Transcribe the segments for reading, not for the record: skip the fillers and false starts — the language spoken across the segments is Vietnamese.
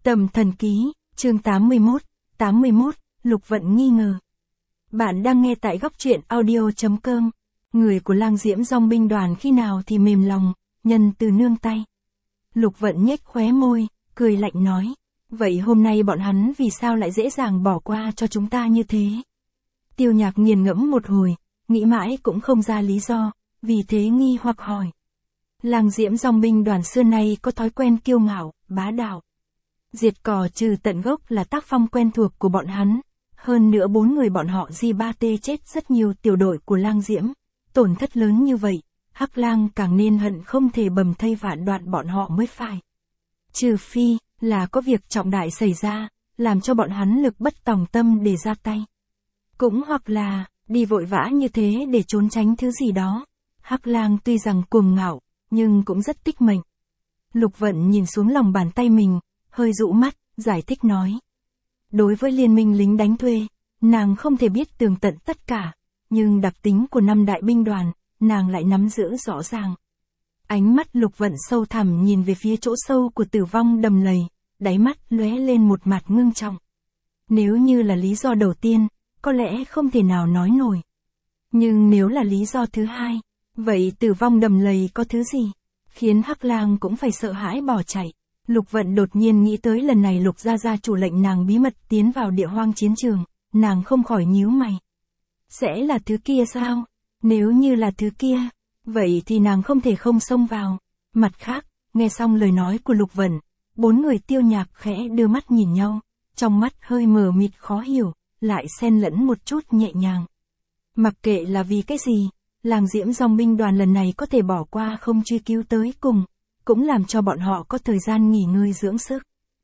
Tầm thần ký, chương 81, Lục Vận nghi ngờ. Bạn đang nghe tại góc truyện audio.com. Người của Lang Diễm Dòng binh đoàn khi nào thì mềm lòng, nhân từ nương tay. Lục Vận nhếch khóe môi, cười lạnh nói. Vậy hôm nay bọn hắn vì sao lại dễ dàng bỏ qua cho chúng ta như thế? Tiêu Nhạc nghiền ngẫm một hồi, nghĩ mãi cũng không ra lý do, vì thế nghi hoặc hỏi. Lang Diễm Dòng binh đoàn xưa nay có thói quen kiêu ngạo, bá đạo. Diệt cỏ trừ tận gốc là tác phong quen thuộc của bọn hắn. Hơn nữa 4 người bọn họ G3T chết rất nhiều tiểu đội của Lang Diễm. Tổn thất lớn như vậy, Hắc Lang càng nên hận không thể bầm thây vạn đoạn bọn họ mới phải. Trừ phi, là có việc trọng đại xảy ra, làm cho bọn hắn lực bất tòng tâm để ra tay. Cũng hoặc là, đi vội vã như thế để trốn tránh thứ gì đó. Hắc Lang tuy rằng cuồng ngạo, nhưng cũng rất tích mệnh. Lục Vận nhìn xuống lòng bàn tay mình, hơi dụ mắt, giải thích nói. Đối với liên minh lính đánh thuê, nàng không thể biết tường tận tất cả, nhưng đặc tính của 5 đại binh đoàn, nàng lại nắm giữ rõ ràng. Ánh mắt Lục Vận sâu thẳm nhìn về phía chỗ sâu của Tử Vong Đầm Lầy, đáy mắt lóe lên một mặt ngưng trọng. Nếu như là lý do đầu tiên, có lẽ không thể nào nói nổi. Nhưng nếu là lý do thứ hai, vậy Tử Vong Đầm Lầy có thứ gì, khiến Hắc Lang cũng phải sợ hãi bỏ chạy. Lục Vận đột nhiên nghĩ tới lần này Lục gia gia chủ lệnh nàng bí mật tiến vào địa hoang chiến trường, nàng không khỏi nhíu mày. Sẽ là thứ kia sao? Nếu như là thứ kia, vậy thì nàng không thể không xông vào. Mặt khác, nghe xong lời nói của Lục Vận, 4 người Tiêu Nhạc khẽ đưa mắt nhìn nhau, trong mắt hơi mờ mịt khó hiểu, lại xen lẫn một chút nhẹ nhàng. Mặc kệ là vì cái gì, Lang Diễm Dòng binh đoàn lần này có thể bỏ qua không truy cứu tới cùng, cũng làm cho bọn họ có thời gian nghỉ ngơi dưỡng sức.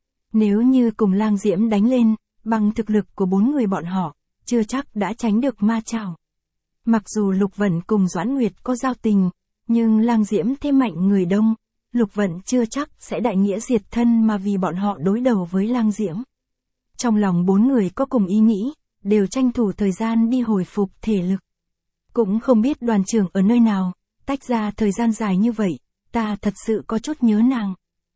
Nếu như cùng Lang Diễm đánh lên, bằng thực lực của 4 người bọn họ, chưa chắc đã tránh được ma chảo. Mặc dù Lục Vận cùng Doãn Nguyệt có giao tình, nhưng Lang Diễm thế mạnh người đông, Lục Vận chưa chắc sẽ đại nghĩa diệt thân mà vì bọn họ đối đầu với Lang Diễm. Trong lòng 4 người có cùng ý nghĩ, đều tranh thủ thời gian đi hồi phục thể lực. Cũng không biết đoàn trưởng ở nơi nào, tách ra thời gian dài như vậy, ta thật sự có chút nhớ nàng.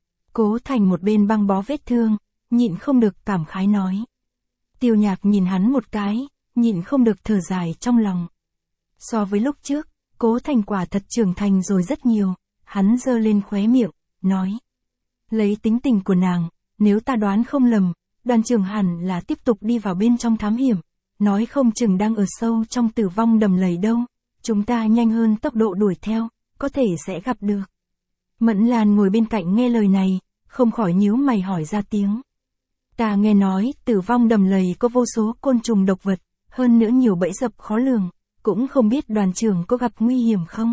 Cố Thành một bên băng bó vết thương, nhịn không được cảm khái nói. Tiêu Nhạc nhìn hắn một cái, nhịn không được thở dài trong lòng. So với lúc trước, Cố Thành quả thật trưởng thành rồi rất nhiều, hắn giơ lên khóe miệng, nói. Lấy tính tình của nàng, nếu ta đoán không lầm, đoàn trưởng hẳn là tiếp tục đi vào bên trong thám hiểm, nói không chừng đang ở sâu trong Tử Vong Đầm Lầy đâu, chúng ta nhanh hơn tốc độ đuổi theo, có thể sẽ gặp được. Mẫn Lan ngồi bên cạnh nghe lời này, không khỏi nhíu mày hỏi ra tiếng. Ta nghe nói, Tử Vong Đầm Lầy có vô số côn trùng độc vật, hơn nữa nhiều bẫy dập khó lường, cũng không biết đoàn trưởng có gặp nguy hiểm không?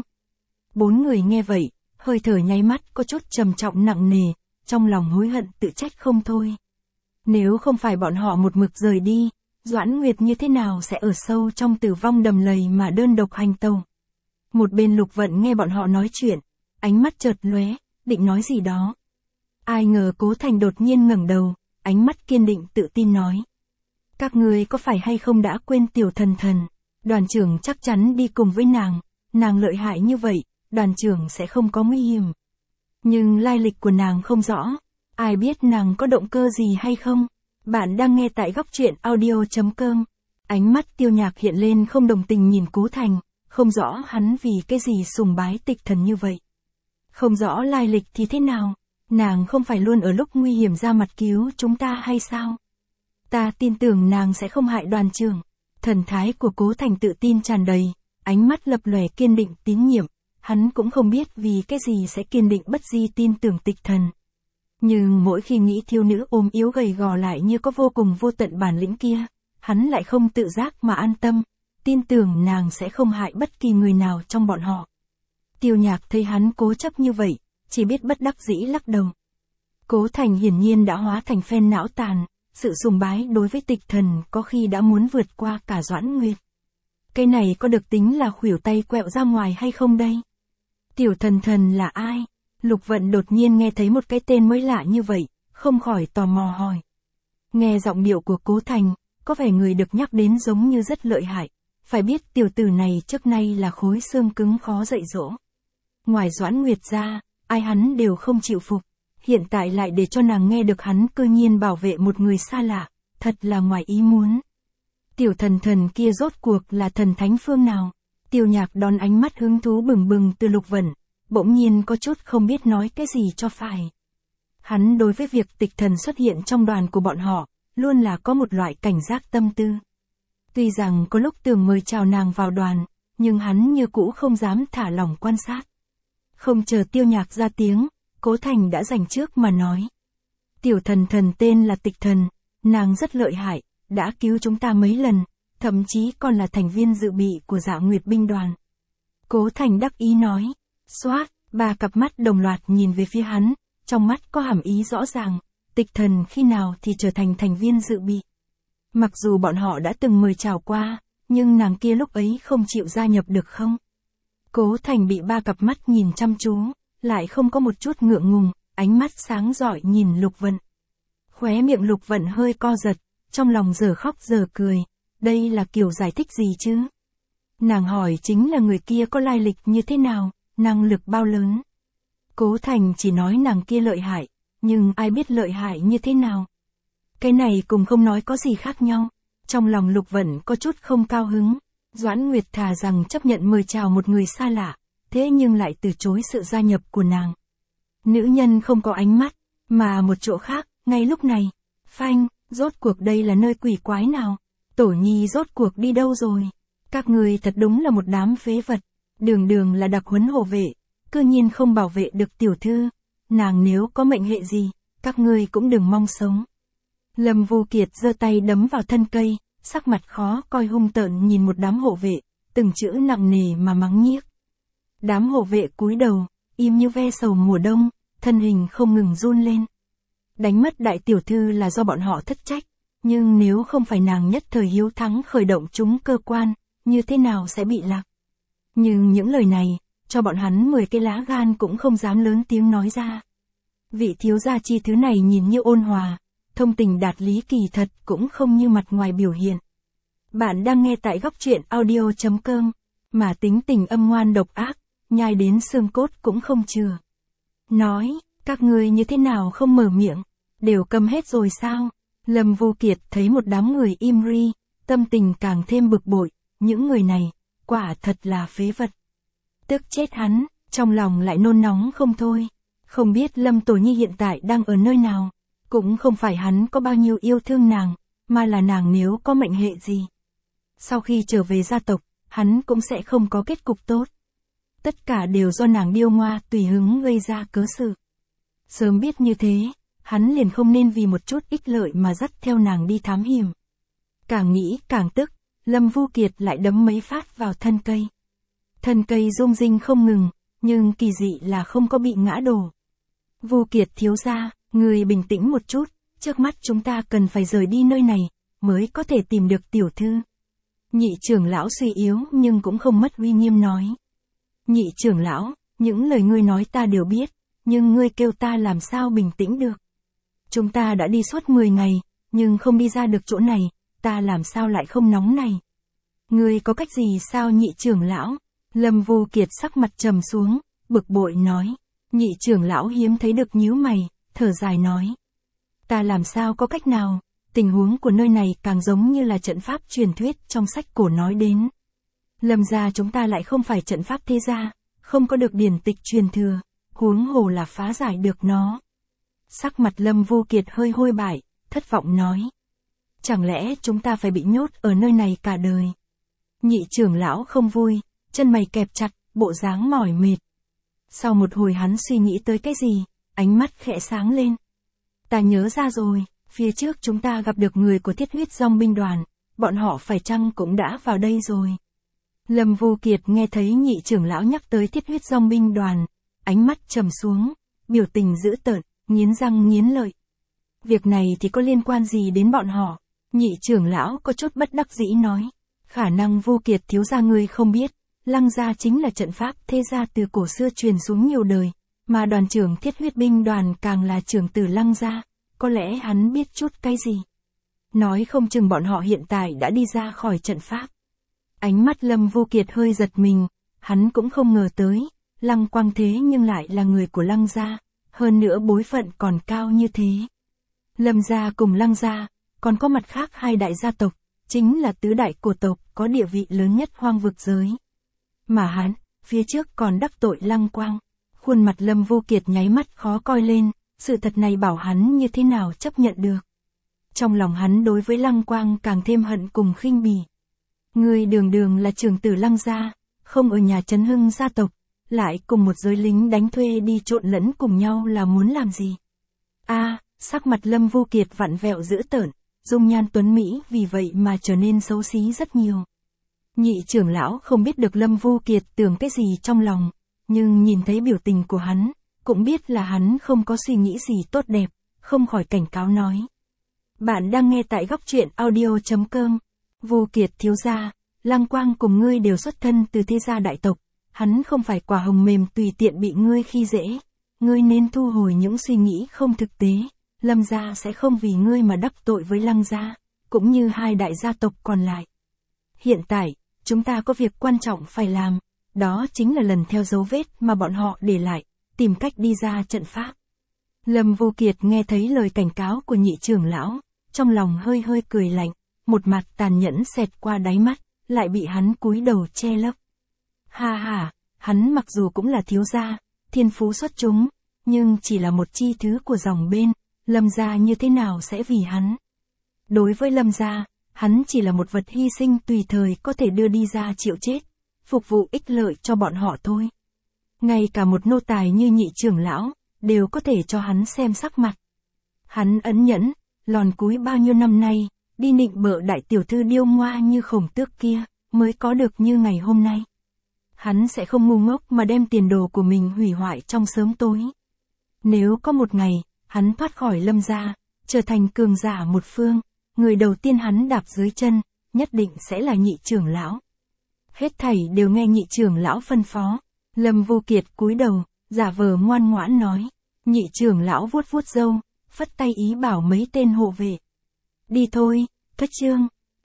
4 người nghe vậy, hơi thở nháy mắt có chút trầm trọng nặng nề, trong lòng hối hận tự trách không thôi. Nếu không phải bọn họ một mực rời đi, Doãn Nguyệt như thế nào sẽ ở sâu trong Tử Vong Đầm Lầy mà đơn độc hành tàu? Một bên Lục Vận nghe bọn họ nói chuyện, ánh mắt chợt lóe, định nói gì đó. Ai ngờ Cố Thành đột nhiên ngẩng đầu, ánh mắt kiên định tự tin nói. Các ngươi có phải hay không đã quên Tiểu Thần Thần, đoàn trưởng chắc chắn đi cùng với nàng lợi hại như vậy, đoàn trưởng sẽ không có nguy hiểm. Nhưng lai lịch của nàng không rõ, ai biết nàng có động cơ gì hay không? Bạn đang nghe tại góc truyện audio.com. Ánh mắt Tiêu Nhạc hiện lên không đồng tình nhìn Cố Thành, không rõ hắn vì cái gì sùng bái Tịch Thần như vậy. Không rõ lai lịch thì thế nào, nàng không phải luôn ở lúc nguy hiểm ra mặt cứu chúng ta hay sao? Ta tin tưởng nàng sẽ không hại đoàn trưởng. Thần thái của Cố Thành tự tin tràn đầy, ánh mắt lập lòe kiên định tín nhiệm, hắn cũng không biết vì cái gì sẽ kiên định bất di tin tưởng Tịch Thần. Nhưng mỗi khi nghĩ thiếu nữ ốm yếu gầy gò lại như có vô cùng vô tận bản lĩnh kia, hắn lại không tự giác mà an tâm, tin tưởng nàng sẽ không hại bất kỳ người nào trong bọn họ. Tiêu Nhạc thấy hắn cố chấp như vậy, chỉ biết bất đắc dĩ lắc đầu. Cố Thành hiển nhiên đã hóa thành phen não tàn, sự sùng bái đối với Tịch Thần có khi đã muốn vượt qua cả Doãn Nguyệt. Cái này có được tính là khuỷu tay quẹo ra ngoài hay không đây? Tiểu Thần Thần là ai? Lục Vận đột nhiên nghe thấy một cái tên mới lạ như vậy, không khỏi tò mò hỏi. Nghe giọng điệu của Cố Thành, có vẻ người được nhắc đến giống như rất lợi hại, phải biết tiểu tử này trước nay là khối xương cứng khó dạy dỗ. Ngoài Doãn Nguyệt ra, ai hắn đều không chịu phục. hiện tại lại để cho nàng nghe được hắn cư nhiên bảo vệ một người xa lạ, thật là ngoài ý muốn. Tiểu thần thần kia rốt cuộc là thần thánh phương nào? Tiêu Nhạc đón ánh mắt hứng thú bừng bừng từ Lục Vân, bỗng nhiên có chút không biết nói cái gì cho phải. Hắn đối với việc Tịch Thần xuất hiện trong đoàn của bọn họ, luôn là có một loại cảnh giác tâm tư. Tuy rằng có lúc tưởng mời chào nàng vào đoàn, nhưng hắn như cũ không dám thả lỏng quan sát. Không chờ Tiêu Nhạc ra tiếng, Cố Thành đã giành trước mà nói. Tiểu thần thần tên là Tịch Thần, nàng rất lợi hại, đã cứu chúng ta mấy lần, thậm chí còn là thành viên dự bị của Dạ Nguyệt binh đoàn. Cố Thành đắc ý nói. Xoát, ba cặp mắt đồng loạt nhìn về phía hắn, trong mắt có hàm ý rõ ràng, Tịch Thần khi nào thì trở thành thành viên dự bị. Mặc dù bọn họ đã từng mời chào qua, nhưng nàng kia lúc ấy không chịu gia nhập được không? Cố Thành bị ba cặp mắt nhìn chăm chú, lại không có một chút ngượng ngùng, ánh mắt sáng rọi nhìn Lục Vận. Khóe miệng Lục Vận hơi co giật, trong lòng giờ khóc giờ cười, đây là kiểu giải thích gì chứ? Nàng hỏi chính là người kia có lai lịch như thế nào, năng lực bao lớn. Cố Thành chỉ nói nàng kia lợi hại, nhưng ai biết lợi hại như thế nào? Cái này cùng không nói có gì khác nhau. Trong lòng Lục Vận có chút không cao hứng, Doãn Nguyệt thà rằng chấp nhận mời chào một người xa lạ, thế nhưng lại từ chối sự gia nhập của nàng. Nữ nhân không có ánh mắt, mà một chỗ khác, ngay lúc này, phanh, rốt cuộc đây là nơi quỷ quái nào? Tổ Nhi rốt cuộc đi đâu rồi? Các người thật đúng là một đám phế vật, đường đường là đặc huấn hộ vệ, cư nhiên không bảo vệ được tiểu thư, nàng nếu có mệnh hệ gì, các ngươi cũng đừng mong sống. Lâm Vu Kiệt giơ tay đấm vào thân cây, sắc mặt khó coi hung tợn nhìn một đám hộ vệ, từng chữ nặng nề mà mắng nhiếc. Đám hộ vệ cúi đầu, im như ve sầu mùa đông, thân hình không ngừng run lên. Đánh mất đại tiểu thư là do bọn họ thất trách, nhưng nếu không phải nàng nhất thời hiếu thắng khởi động chúng cơ quan, như thế nào sẽ bị lạc. Nhưng những lời này, cho bọn hắn 10 cái lá gan cũng không dám lớn tiếng nói ra. Vị thiếu gia chi thứ này nhìn như ôn hòa, thông tình đạt lý kỳ thật cũng không như mặt ngoài biểu hiện. Bạn đang nghe tại góc truyện audio.com, mà tính tình âm ngoan độc ác, nhai đến xương cốt cũng không chừa. Nói, các ngươi như thế nào không mở miệng, đều câm hết rồi sao? Lâm Vu Kiệt thấy một đám người im ri, tâm tình càng thêm bực bội, những người này, quả thật là phế vật. Tức chết hắn, trong lòng lại nôn nóng không thôi. Không biết Lâm Tổ Nhi hiện tại đang ở nơi nào, cũng không phải hắn có bao nhiêu yêu thương nàng, mà là nàng nếu có mệnh hệ gì. Sau khi trở về gia tộc, hắn cũng sẽ không có kết cục tốt. Tất cả đều do nàng điêu ngoa tùy hứng gây ra cớ sự. Sớm biết như thế, hắn liền không nên vì một chút ích lợi mà dắt theo nàng đi thám hiểm. Càng nghĩ càng tức, Lâm Vu Kiệt lại đấm mấy phát vào thân cây. Thân cây rung rinh không ngừng, nhưng kỳ dị là không có bị ngã đổ. Vu Kiệt thiếu gia, người bình tĩnh một chút, trước mắt chúng ta cần phải rời đi nơi này, mới có thể tìm được tiểu thư. Nhị trưởng lão suy yếu nhưng cũng không mất uy nghiêm nói. Nhị trưởng lão, những lời ngươi nói ta đều biết, nhưng ngươi kêu ta làm sao bình tĩnh được. Chúng ta đã đi suốt 10 ngày, nhưng không đi ra được chỗ này, ta làm sao lại không nóng này. Ngươi có cách gì sao nhị trưởng lão? Lâm Vu Kiệt sắc mặt trầm xuống, bực bội nói. Nhị trưởng lão hiếm thấy được nhíu mày, thở dài nói. Ta làm sao có cách nào, tình huống của nơi này càng giống như là trận pháp truyền thuyết trong sách cổ nói đến. Lâm gia chúng ta lại không phải trận pháp thế gia, không có được điển tịch truyền thừa, huống hồ là phá giải được nó. Sắc mặt Lâm Vu Kiệt hơi hôi bại, thất vọng nói. Chẳng lẽ chúng ta phải bị nhốt ở nơi này cả đời? Nhị trưởng lão không vui, chân mày kẹp chặt, bộ dáng mỏi mệt. Sau một hồi hắn suy nghĩ tới cái gì, ánh mắt khẽ sáng lên. Ta nhớ ra rồi, phía trước chúng ta gặp được người của Thiết Huyết Dòng binh đoàn, bọn họ phải chăng cũng đã vào đây rồi. Lâm Vu Kiệt nghe thấy nhị trưởng lão nhắc tới Thiết Huyết Dòng binh đoàn, ánh mắt trầm xuống, biểu tình dữ tợn, nghiến răng nghiến lợi. Việc này thì có liên quan gì đến bọn họ? Nhị trưởng lão có chút bất đắc dĩ nói. Khả năng Vu Kiệt thiếu gia ngươi không biết, Lăng gia chính là trận pháp thế gia từ cổ xưa truyền xuống nhiều đời, mà đoàn trưởng Thiết Huyết binh đoàn càng là trưởng tử Lăng gia, có lẽ hắn biết chút cái gì. Nói không chừng bọn họ hiện tại đã đi ra khỏi trận pháp. Ánh mắt Lâm Vu Kiệt hơi giật mình, hắn cũng không ngờ tới, Lăng Quang thế nhưng lại là người của Lăng gia, hơn nữa bối phận còn cao như thế. Lâm gia cùng Lăng gia, còn có mặt khác hai đại gia tộc, chính là tứ đại cổ tộc có địa vị lớn nhất hoang vực giới. Mà hắn, phía trước còn đắc tội Lăng Quang. Khuôn mặt Lâm Vô Kiệt nháy mắt khó coi lên, sự thật này bảo hắn như thế nào chấp nhận được. Trong lòng hắn đối với Lăng Quang càng thêm hận cùng khinh bỉ. Ngươi đường đường là trưởng tử Lăng gia, không ở nhà Trấn Hưng gia tộc, lại cùng một giới lính đánh thuê đi trộn lẫn cùng nhau là muốn làm gì? Sắc mặt Lâm Vô Kiệt vặn vẹo dữ tợn, dung nhan tuấn Mỹ vì vậy mà trở nên xấu xí rất nhiều. Nhị trưởng lão không biết được Lâm Vô Kiệt tưởng cái gì trong lòng, nhưng nhìn thấy biểu tình của hắn, cũng biết là hắn không có suy nghĩ gì tốt đẹp, không khỏi cảnh cáo nói. Bạn đang nghe tại góc truyện audio.com. Vô Kiệt thiếu gia, Lăng Quang cùng ngươi đều xuất thân từ thế gia đại tộc, hắn không phải quả hồng mềm tùy tiện bị ngươi khi dễ, ngươi nên thu hồi những suy nghĩ không thực tế, Lâm gia sẽ không vì ngươi mà đắc tội với Lăng gia, cũng như hai đại gia tộc còn lại. Hiện tại, chúng ta có việc quan trọng phải làm, đó chính là lần theo dấu vết mà bọn họ để lại, tìm cách đi ra trận pháp. Lâm Vô Kiệt nghe thấy lời cảnh cáo của nhị trưởng lão, trong lòng hơi hơi cười lạnh, một mặt tàn nhẫn xẹt qua đáy mắt, lại bị hắn cúi đầu che lấp. Hắn mặc dù cũng là thiếu gia, thiên phú xuất chúng, nhưng chỉ là một chi thứ của dòng bên, Lâm gia như thế nào sẽ vì hắn? Đối với Lâm gia, hắn chỉ là một vật hy sinh tùy thời có thể đưa đi ra chịu chết, phục vụ ích lợi cho bọn họ thôi. Ngay cả một nô tài như nhị trưởng lão, đều có thể cho hắn xem sắc mặt. Hắn ẩn nhẫn, lòn cúi bao nhiêu năm nay, đi nịnh bợ đại tiểu thư điêu ngoa như Khổng Tước kia, mới có được như ngày hôm nay. Hắn sẽ không ngu ngốc mà đem tiền đồ của mình hủy hoại trong sớm tối. Nếu có một ngày, hắn thoát khỏi Lâm gia, trở thành cường giả một phương, người đầu tiên hắn đạp dưới chân, nhất định sẽ là nhị trưởng lão. Hết thảy đều nghe nhị trưởng lão phân phó. Lâm Vô Kiệt cúi đầu, giả vờ ngoan ngoãn nói. Nhị trưởng lão vuốt vuốt râu, phất tay ý bảo mấy tên hộ vệ. Đi thôi, cất chương.